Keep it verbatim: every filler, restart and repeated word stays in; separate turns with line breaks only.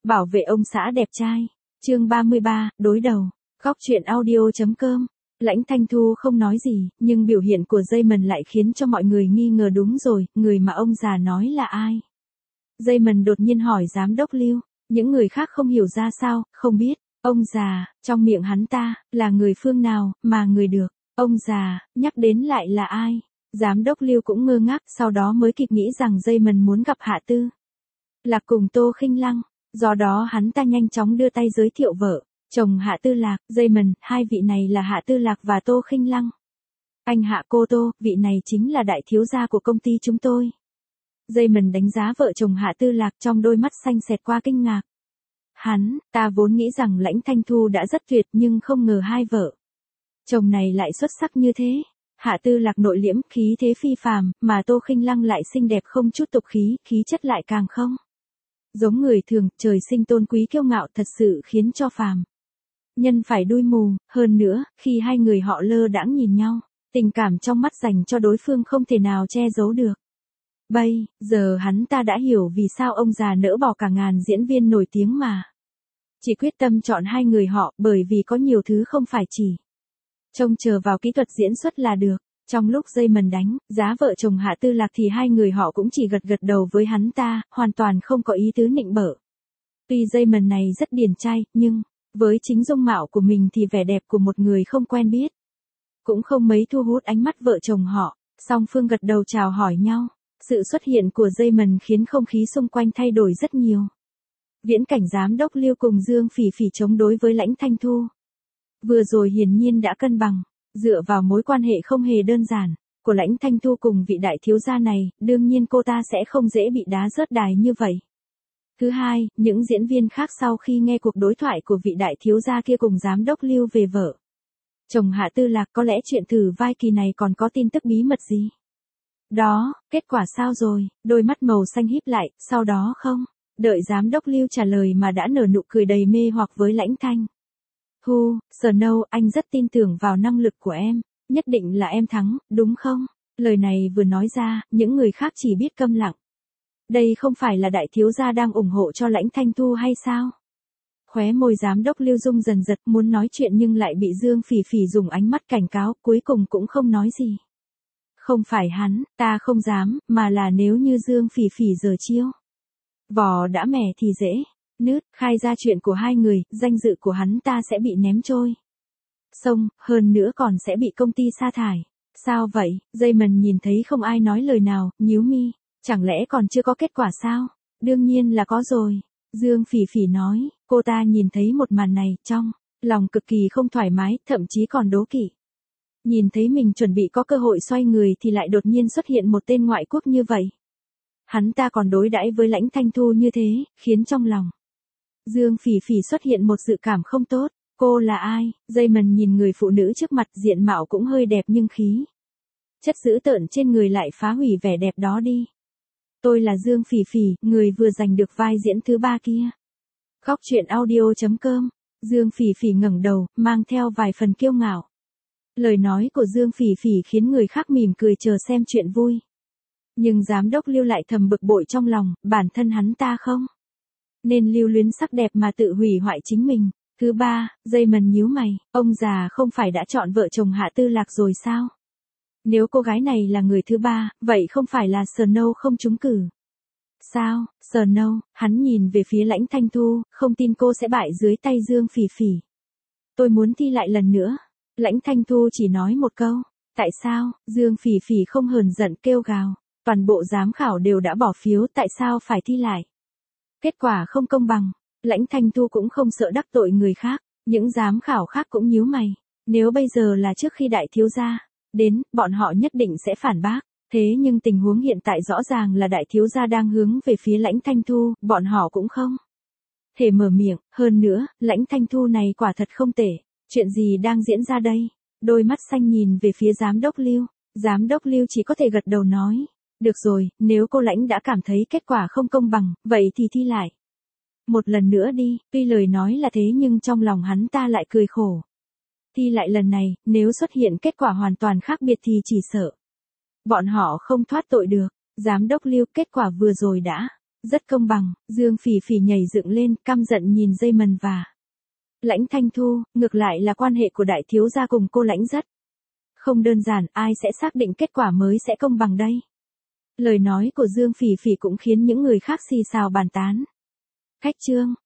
Bảo vệ ông xã đẹp trai. Chương ba mươi ba, đối đầu. Góc truyện audio.com. Lãnh Thanh Thu không nói gì, nhưng biểu hiện của Raymond lại khiến cho mọi người nghi ngờ đúng rồi, người mà ông già nói là ai? Raymond đột nhiên hỏi giám đốc Lưu, những người khác không hiểu ra sao, không biết, ông già, trong miệng hắn ta, là người phương nào, mà người được, ông già, nhắc đến lại là ai? Giám đốc Lưu cũng ngơ ngác, sau đó mới kịp nghĩ rằng Raymond muốn gặp Hạ Tư Lạc cùng Tô Khinh Lăng, do đó hắn ta nhanh chóng đưa tay giới thiệu vợ, chồng Hạ Tư Lạc, Raymond, hai vị này là Hạ Tư Lạc và Tô Khinh Lăng. Anh Hạ cô Tô, vị này chính là đại thiếu gia của công ty chúng tôi. Raymond đánh giá vợ chồng Hạ Tư Lạc, trong đôi mắt xanh xẹt qua kinh ngạc. Hắn, ta vốn nghĩ rằng Lãnh Thanh Thu đã rất tuyệt nhưng không ngờ hai vợ chồng này lại xuất sắc như thế. Hạ Tư Lạc nội liễm, khí thế phi phàm, mà Tô Khinh Lăng lại xinh đẹp không chút tục khí, khí chất lại càng không giống người thường, trời sinh tôn quý kiêu ngạo, thật sự khiến cho phàm nhân phải đuôi mù. Hơn nữa, khi hai người họ lơ đãng nhìn nhau, tình cảm trong mắt dành cho đối phương không thể nào che giấu được. Bây giờ hắn ta đã hiểu vì sao ông già nỡ bỏ cả ngàn diễn viên nổi tiếng mà chỉ quyết tâm chọn hai người họ, bởi vì có nhiều thứ không phải chỉ trông chờ vào kỹ thuật diễn xuất là được. Trong lúc Raymond đánh giá vợ chồng Hạ Tư Lạc thì hai người họ cũng chỉ gật gật đầu với hắn ta, hoàn toàn không có ý tứ nịnh bợ. Tuy Raymond này rất điển trai, nhưng với chính dung mạo của mình thì vẻ đẹp của một người không quen biết cũng không mấy thu hút ánh mắt vợ chồng họ. Song phương gật đầu chào hỏi nhau. Sự xuất hiện của Raymond khiến không khí xung quanh thay đổi rất nhiều. Viễn cảnh giám đốc Lưu cùng Dương Phỉ Phỉ chống đối với Lãnh Thanh Thu vừa rồi hiển nhiên đã cân bằng. Dựa vào mối quan hệ không hề đơn giản của Lãnh Thanh Thu cùng vị đại thiếu gia này, đương nhiên cô ta sẽ không dễ bị đá rớt đài như vậy. Thứ hai, những diễn viên khác sau khi nghe cuộc đối thoại của vị đại thiếu gia kia cùng giám đốc Lưu về vợ chồng Hạ Tư Lạc, có lẽ chuyện thử vai kỳ này còn có tin tức bí mật gì. Đó, kết quả sao rồi? Đôi mắt màu xanh híp lại, sau đó không đợi giám đốc Lưu trả lời mà đã nở nụ cười đầy mê hoặc với Lãnh Thanh Thu. Snow, anh rất tin tưởng vào năng lực của em, nhất định là em thắng, đúng không? Lời này vừa nói ra, những người khác chỉ biết câm lặng. Đây không phải là đại thiếu gia đang ủng hộ cho Lãnh Thanh Thu hay sao? Khóe môi giám đốc Lưu rung dần giật, muốn nói chuyện nhưng lại bị Dương Phỉ Phỉ dùng ánh mắt cảnh cáo, cuối cùng cũng không nói gì. Không phải hắn, ta không dám, mà là nếu như Dương Phỉ Phỉ giờ chiêu vò đã mẻ thì dễ nứt, khai ra chuyện của hai người, danh dự của hắn ta sẽ bị ném trôi sông, hơn nữa còn sẽ bị công ty sa thải. Sao vậy? Raymond nhìn thấy không ai nói lời nào, nhíu mi, chẳng lẽ còn chưa có kết quả sao? Đương nhiên là có rồi. Dương Phỉ Phỉ nói, cô ta nhìn thấy một màn này, trong lòng cực kỳ không thoải mái, thậm chí còn đố kỵ. Nhìn thấy mình chuẩn bị có cơ hội xoay người thì lại đột nhiên xuất hiện một tên ngoại quốc như vậy. Hắn ta còn đối đãi với Lãnh Thanh Thu như thế, khiến trong lòng Dương Phỉ Phỉ xuất hiện một dự cảm không tốt. Cô là ai? Raymond nhìn người phụ nữ trước mặt, diện mạo cũng hơi đẹp nhưng khí chất dữ tợn trên người lại phá hủy vẻ đẹp đó đi. Tôi là Dương Phỉ Phỉ, người vừa giành được vai diễn thứ ba kia. Góc truyện audio.com. Dương Phỉ Phỉ ngẩng đầu, mang theo vài phần kiêu ngạo. Lời nói của Dương Phỉ Phỉ khiến người khác mỉm cười chờ xem chuyện vui. Nhưng giám đốc Lưu lại thầm bực bội trong lòng, bản thân hắn ta không nên lưu luyến sắc đẹp mà tự hủy hoại chính mình. Thứ ba, Raymond nhíu mày, ông già không phải đã chọn vợ chồng Hạ Tư Lạc rồi sao? Nếu cô gái này là người thứ ba, vậy không phải là Snow không trúng cử sao? Snow, hắn nhìn về phía Lãnh Thanh Thu, không tin cô sẽ bại dưới tay Dương Phỉ Phỉ. Tôi muốn thi lại lần nữa. Lãnh Thanh Thu chỉ nói một câu. Tại sao? Dương Phỉ Phỉ không hờn giận kêu gào. Toàn bộ giám khảo đều đã bỏ phiếu, tại sao phải thi lại? Kết quả không công bằng. Lãnh Thanh Thu cũng không sợ đắc tội người khác. Những giám khảo khác cũng nhíu mày. Nếu bây giờ là trước khi đại thiếu gia đến, bọn họ nhất định sẽ phản bác. Thế nhưng tình huống hiện tại rõ ràng là đại thiếu gia đang hướng về phía Lãnh Thanh Thu, bọn họ cũng không thể mở miệng. Hơn nữa, Lãnh Thanh Thu này quả thật không tệ. Chuyện gì đang diễn ra đây? Đôi mắt xanh nhìn về phía giám đốc Lưu. Giám đốc Lưu chỉ có thể gật đầu nói. Được rồi, nếu cô Lãnh đã cảm thấy kết quả không công bằng, vậy thì thi lại một lần nữa đi. Tuy lời nói là thế nhưng trong lòng hắn ta lại cười khổ. Thi lại lần này, nếu xuất hiện kết quả hoàn toàn khác biệt thì chỉ sợ bọn họ không thoát tội được. Giám đốc Lưu, kết quả vừa rồi đã Rất công bằng, Dương Phỉ Phỉ nhảy dựng lên, căm giận nhìn Raymond và Lãnh Thanh Thu, ngược lại là quan hệ của đại thiếu gia cùng cô Lãnh rất không đơn giản, ai sẽ xác định kết quả mới sẽ công bằng đây? Lời nói của Dương Phỉ Phỉ cũng khiến những người khác xì xào bàn tán. Khách trương,